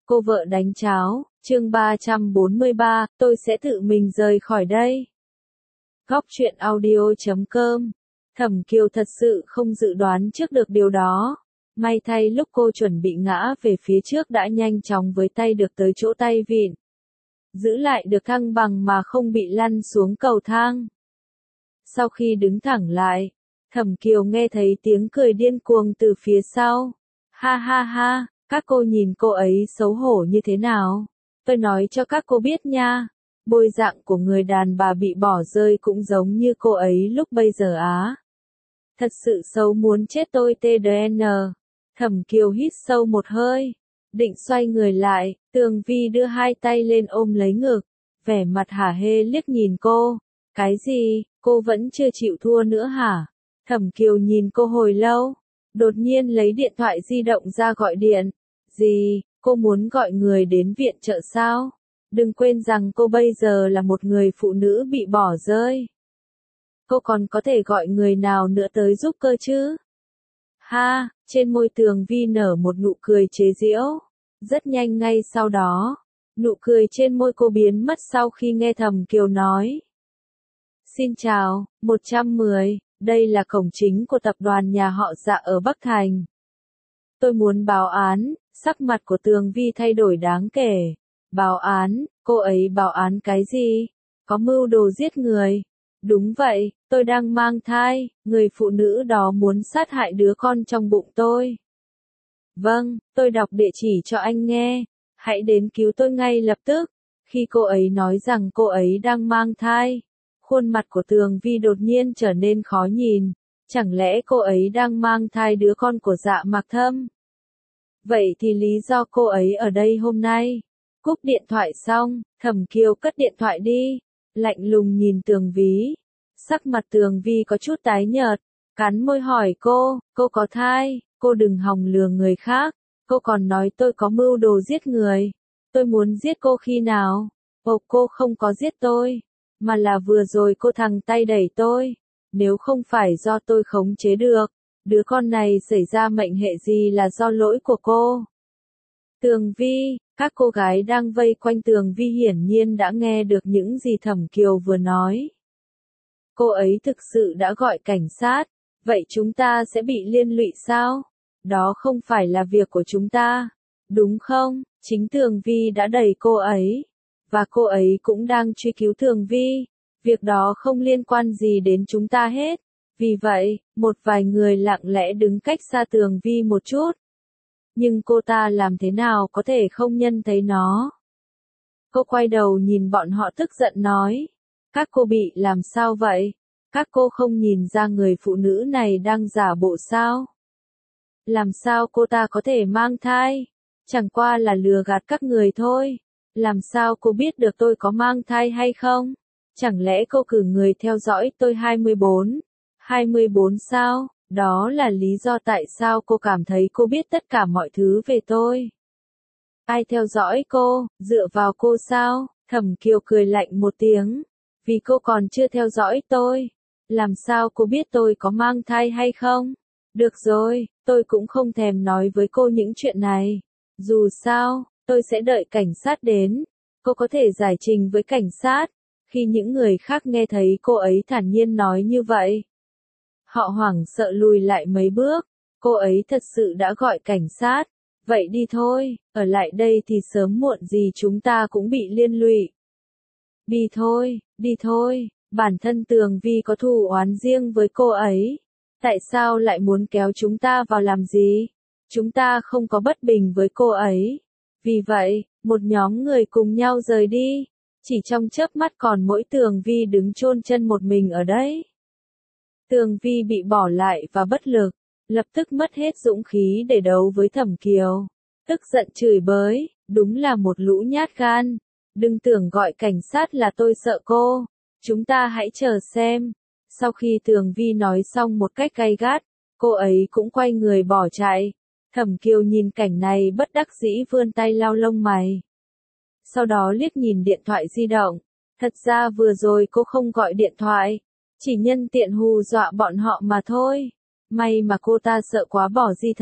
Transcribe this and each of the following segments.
Cô vợ đánh cháo, chương 343, tôi sẽ tự mình rời khỏi đây. Góc truyện audio.com. Thẩm Kiều thật sự không dự đoán trước được điều đó. May thay lúc cô chuẩn bị ngã về phía trước đã nhanh chóng với tay được tới chỗ tay vịn. Giữ lại được thăng bằng mà không bị lăn xuống cầu thang. Sau khi đứng thẳng lại, Thẩm Kiều nghe thấy tiếng cười điên cuồng từ phía sau. Ha ha ha, các cô nhìn cô ấy xấu hổ như thế nào? Tôi nói cho các cô biết nha. Bôi dạng của người đàn bà bị bỏ rơi cũng giống như cô ấy lúc bây giờ á. Thật sự xấu muốn chết tôi TDN. Thẩm Kiều hít sâu một hơi. Định xoay người lại, Tường Vi đưa hai tay lên ôm lấy ngực. Vẻ mặt hả hê liếc nhìn cô. Cái gì, cô vẫn chưa chịu thua nữa hả? Thẩm Kiều nhìn cô hồi lâu. Đột nhiên lấy điện thoại di động ra gọi điện. Gì, cô muốn gọi người đến viện trợ sao? Đừng quên rằng cô bây giờ là một người phụ nữ bị bỏ rơi. Cô còn có thể gọi người nào nữa tới giúp cơ chứ? Ha, trên môi Tường Vi nở một nụ cười chế giễu. Rất nhanh ngay sau đó, nụ cười trên môi cô biến mất sau khi nghe Thẩm Kiều nói. Xin chào, 110, đây là cổng chính của tập đoàn nhà họ Dạ ở Bắc Thành. Tôi muốn báo án, sắc mặt của Tường Vi thay đổi đáng kể. Báo án, cô ấy báo án cái gì? Có mưu đồ giết người. Đúng vậy, tôi đang mang thai, người phụ nữ đó muốn sát hại đứa con trong bụng tôi. Vâng, tôi đọc địa chỉ cho anh nghe. Hãy đến cứu tôi ngay lập tức. Khi cô ấy nói rằng cô ấy đang mang thai, khuôn mặt của Tường Vi đột nhiên trở nên khó nhìn. Chẳng lẽ cô ấy đang mang thai đứa con của Dạ Mạc Thâm? Vậy thì lý do cô ấy ở đây hôm nay? Cúp điện thoại xong, Thẩm Kiều cất điện thoại đi. Lạnh lùng nhìn Tường Vi. Sắc mặt Tường Vi có chút tái nhợt. Cắn môi hỏi cô có thai? Cô đừng hòng lừa người khác. Cô còn nói tôi có mưu đồ giết người. Tôi muốn giết cô khi nào? Cô không có giết tôi. Mà là vừa rồi cô thẳng tay đẩy tôi. Nếu không phải do tôi khống chế được, đứa con này xảy ra mệnh hệ gì là do lỗi của cô. Tường Vi, các cô gái đang vây quanh Tường Vi hiển nhiên đã nghe được những gì Thẩm Kiều vừa nói. Cô ấy thực sự đã gọi cảnh sát, vậy chúng ta sẽ bị liên lụy sao? Đó không phải là việc của chúng ta, đúng không? Chính Tường Vi đã đẩy cô ấy, và cô ấy cũng đang truy cứu Tường Vi. Việc đó không liên quan gì đến chúng ta hết. Vì vậy, một vài người lặng lẽ đứng cách xa Tường Vi một chút. Nhưng cô ta làm thế nào có thể không nhận thấy nó? Cô quay đầu nhìn bọn họ tức giận nói. Các cô bị làm sao vậy? Các cô không nhìn ra người phụ nữ này đang giả bộ sao? Làm sao cô ta có thể mang thai? Chẳng qua là lừa gạt các người thôi. Làm sao cô biết được tôi có mang thai hay không? Chẳng lẽ cô cử người theo dõi tôi 24? 24 sao? Đó là lý do tại sao cô cảm thấy cô biết tất cả mọi thứ về tôi. Ai theo dõi cô, dựa vào cô sao? Thẩm Kiều cười lạnh một tiếng. Vì cô còn chưa theo dõi tôi. Làm sao cô biết tôi có mang thai hay không? Được rồi, tôi cũng không thèm nói với cô những chuyện này. Dù sao, tôi sẽ đợi cảnh sát đến. Cô có thể giải trình với cảnh sát. Khi những người khác nghe thấy cô ấy thản nhiên nói như vậy, họ hoảng sợ lùi lại mấy bước. Cô ấy thật sự đã gọi cảnh sát. Vậy đi thôi, ở lại đây thì sớm muộn gì chúng ta cũng bị liên lụy. Đi thôi, bản thân Tường Vi có thù oán riêng với cô ấy. Tại sao lại muốn kéo chúng ta vào làm gì? Chúng ta không có bất bình với cô ấy. Vì vậy, một nhóm người cùng nhau rời đi. Chỉ trong chớp mắt còn mỗi Tường Vi đứng chôn chân một mình ở đấy. Tường Vi bị bỏ lại và bất lực, lập tức mất hết dũng khí để đấu với Thẩm Kiều. Tức giận chửi bới, đúng là một lũ nhát gan. Đừng tưởng gọi cảnh sát là tôi sợ cô. Chúng ta hãy chờ xem. Sau khi Tường Vi nói xong một cách gay gắt, cô ấy cũng quay người bỏ chạy. Thẩm Kiều nhìn cảnh này bất đắc dĩ vươn tay lau lông mày. Sau đó liếc nhìn điện thoại di động. Thật ra vừa rồi cô không gọi điện thoại. Chỉ nhân tiện hù dọa bọn họ mà thôi. May mà cô ta sợ quá bỏ di thật.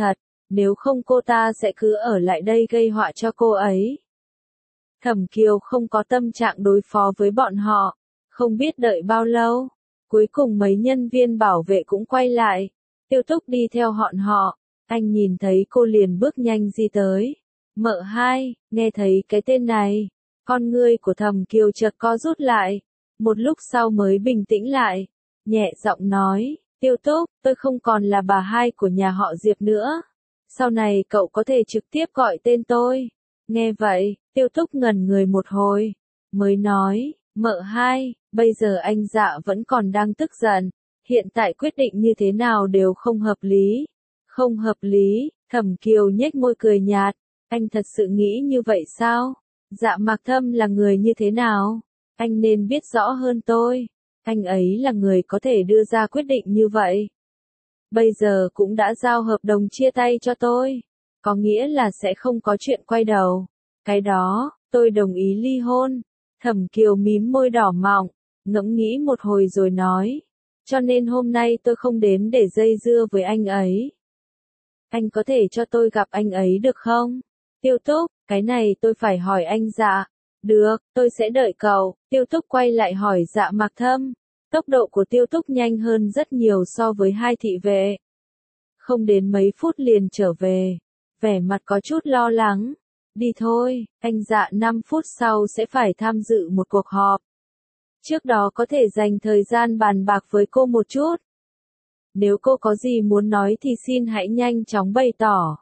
nếu không cô ta sẽ cứ ở lại đây gây họa cho cô ấy. Thẩm Kiều không có tâm trạng đối phó với bọn họ, không biết đợi bao lâu. Cuối cùng mấy nhân viên bảo vệ cũng quay lại, Tiêu Túc đi theo họ, anh nhìn thấy cô liền bước nhanh đi tới. Mợ hai, nghe thấy cái tên này, con ngươi của Thẩm Kiều chợt co rút lại, một lúc sau mới bình tĩnh lại, nhẹ giọng nói, Tiêu Túc, tôi không còn là bà hai của nhà họ Diệp nữa. Sau này cậu có thể trực tiếp gọi tên tôi. Nghe vậy, Tiêu Túc ngẩn người một hồi, mới nói, mợ hai, bây giờ anh Dạ vẫn còn đang tức giận, hiện tại quyết định như thế nào đều không hợp lý. Không hợp lý, Thẩm Kiều nhếch môi cười nhạt, anh thật sự nghĩ như vậy sao? Dạ Mạc Thâm là người như thế nào? Anh nên biết rõ hơn tôi. Anh ấy là người có thể đưa ra quyết định như vậy. Bây giờ cũng đã giao hợp đồng chia tay cho tôi. Có nghĩa là sẽ không có chuyện quay đầu. Cái đó, tôi đồng ý ly hôn. Thẩm Kiều mím môi đỏ mọng, ngẫm nghĩ một hồi rồi nói. Cho nên hôm nay tôi không đến để dây dưa với anh ấy. Anh có thể cho tôi gặp anh ấy được không? Tiêu Túc, cái này tôi phải hỏi anh Dạ. Được, tôi sẽ đợi cậu. Tiêu Túc quay lại hỏi Dạ Mạc Thâm. Tốc độ của Tiêu Túc nhanh hơn rất nhiều so với hai thị vệ. Không đến mấy phút liền trở về. Vẻ mặt có chút lo lắng. Đi thôi, anh Dạ 5 phút sau sẽ phải tham dự một cuộc họp. Trước đó có thể dành thời gian bàn bạc với cô một chút. Nếu cô có gì muốn nói thì xin hãy nhanh chóng bày tỏ.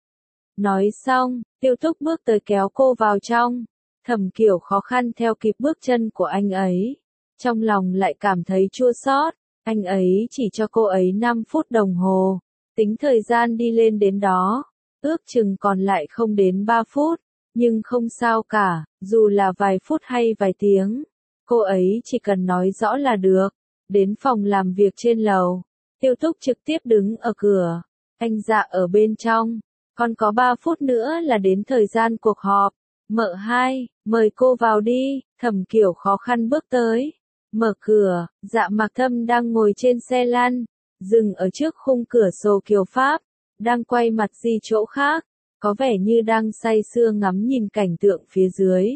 Nói xong, Tiêu Túc bước tới kéo cô vào trong. Thẩm Kiều khó khăn theo kịp bước chân của anh ấy. Trong lòng lại cảm thấy chua xót. Anh ấy chỉ cho cô ấy 5 phút đồng hồ. Tính thời gian đi lên đến đó. Ước chừng còn lại không đến 3 phút. Nhưng không sao cả, dù là vài phút hay vài tiếng. Cô ấy chỉ cần nói rõ là được. Đến phòng làm việc trên lầu. Tiêu Túc trực tiếp đứng ở cửa. Anh Dạ ở bên trong. Còn có 3 phút nữa là đến thời gian cuộc họp. Mợ hai, mời cô vào đi. Thẩm Kiều khó khăn bước tới. Mở cửa, Dạ Mạc Thâm đang ngồi trên xe lăn. Dừng ở trước khung cửa sổ Kiều Pháp. Đang quay mặt đi chỗ khác. Có vẻ như đang say sưa ngắm nhìn cảnh tượng phía dưới.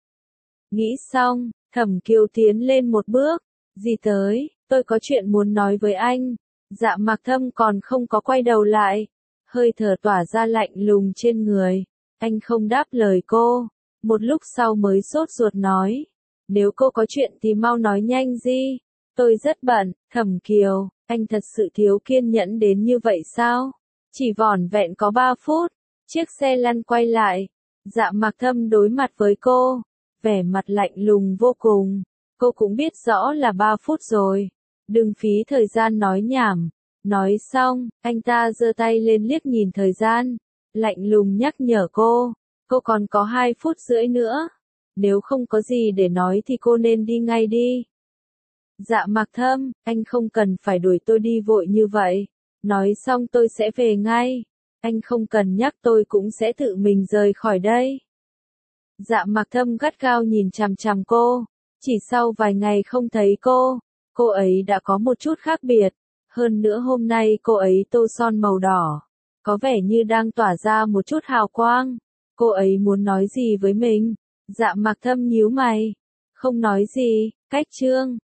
Nghĩ xong, Thẩm Kiều tiến lên một bước. Gì tới, tôi có chuyện muốn nói với anh. Dạ Mạc Thâm còn không có quay đầu lại. Hơi thở tỏa ra lạnh lùng trên người. Anh không đáp lời cô. Một lúc sau mới sốt ruột nói. Nếu cô có chuyện thì mau nói nhanh đi. Tôi rất bận. Thẩm Kiều, anh thật sự thiếu kiên nhẫn đến như vậy sao? Chỉ vỏn vẹn có 3 phút. Chiếc xe lăn quay lại. Dạ Mạc Thâm đối mặt với cô. Vẻ mặt lạnh lùng vô cùng. Cô cũng biết rõ là 3 phút rồi. Đừng phí thời gian nói nhảm. Nói xong, anh ta giơ tay lên liếc nhìn thời gian. Lạnh lùng nhắc nhở cô. Cô còn có 2 phút rưỡi nữa. Nếu không có gì để nói thì cô nên đi ngay đi. Dạ Mạc Thâm, anh không cần phải đuổi tôi đi vội như vậy. Nói xong tôi sẽ về ngay. Anh không cần nhắc tôi cũng sẽ tự mình rời khỏi đây. Dạ Mạc Thâm gắt gao nhìn chằm chằm cô. Chỉ sau vài ngày không thấy cô ấy đã có một chút khác biệt. Hơn nữa hôm nay cô ấy tô son màu đỏ. Có vẻ như đang tỏa ra một chút hào quang. Cô ấy muốn nói gì với mình? Dạ Mạc Thâm nhíu mày. Không nói gì, cách chương.